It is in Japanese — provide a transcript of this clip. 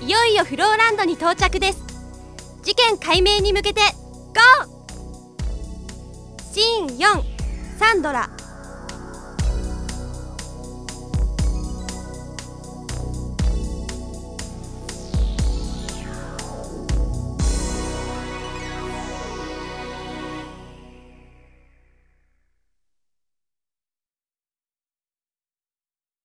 いよいよフローランドに到着です。事件解明に向けてゴー。シーン4、サンドラ。